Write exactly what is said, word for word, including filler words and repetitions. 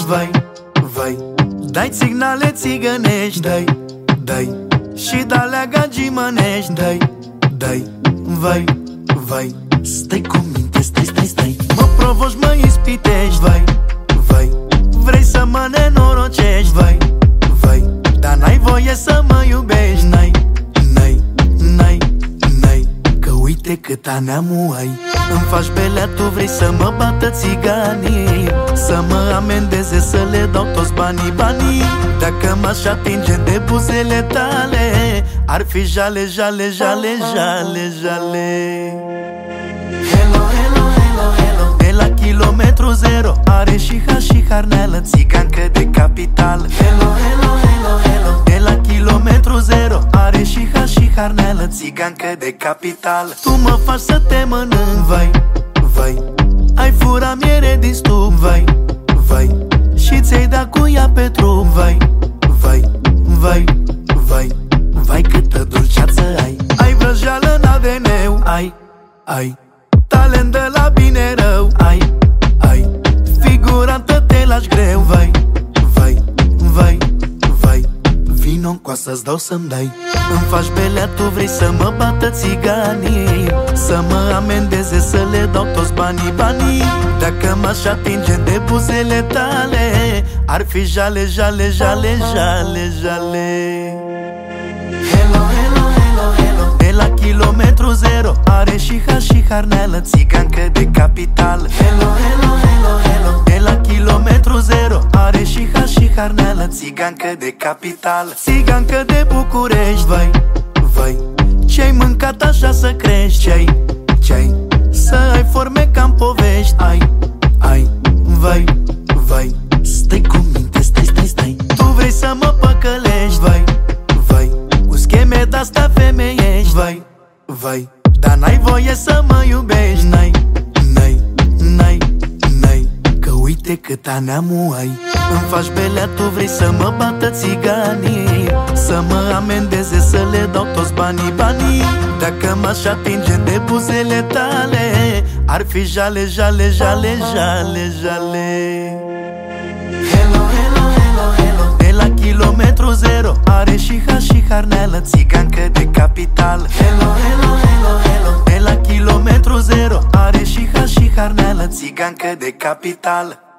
nebunești, vai, vai. Dai signale țigănești, dai, dai. Și de-alea gagimănești, dai, dai, vai, vai. Stai cu minte, stai, stai, stai. Mă provoci, mă ispitești, vai, vai. Vrei să mă nenorocești, vai, vai. Dar n-ai voie să mă iubești, n-ai, n-ai, n-ai, n-ai. Că uite cât aneamul ai. Îmi faci belea, tu vrei să mă bată țiganii, să mă amendeze, să le dau toți banii, banii. Dacă m-aș atinge de buzele tale, ar fi jale, jale, jale, jale, jale. Hello, hello, hello, hello. De la kilometru zero are și ha și harneală, țigancă de capital. Hello, hello, hello, hello. De la kilometru zero are și ha și harneală, țigancă de capital. Tu mă faci să te mănânc, vai, vai. Ai fura miere din stup, vai, vai. Și ți-ai dat cu ea pe trup, vai, vai, vai, vai. Vai câtă dulceață ai. Ai vrăjeală în A D N-ul, ai, ai. Talent de la bine rău, ai, ai. Figurantă te lași greu, vai, vai, vai, vai. Vino-n coasă-ți dau să-mi dai. Îmi faci belea, tu vrei să mă bată țiganii, să mă amendeze, să le dau toți banii, banii. Dacă m-aș atinge de buzele tale, ar fi jale, jale, jale, jale, jale. Hello, hello, hello, hello. De la kilometru zero are și ha și harneală, țigancă de capital. Hello, hello, hello, hello. De la kilometru zero are și ha și harneală, țigancă de capital. Țigancă de București, vai, vai. Ce-ai mâncat așa să crești, ce-ai, ce-ai. Să ai forme ca-n povești, ai, ai, vai, vai. Stai cu minte, stai, stai, stai. Tu vrei să mă păcălești, vai, vai. Cu scheme de-astea femeiești, vai, vai. Dar n-ai voie să mă iubești, n-ai, n-ai, n-ai, n-ai. Că uite cât aneamul ai. Îmi faci belea, tu vrei să mă bată țiganii, să mă amendeze, să le dau toți banii, banii. Dacă m-aș atinge de buzele tale, ar fi jale, jale, jale, jale, jale. Hello, hello, hello, hello. De la kilometru zero are și ha și harneală, țigancă de capital. Hello, hello, hello, hello. De la kilometru zero are și ha și harneală, țigancă de capital.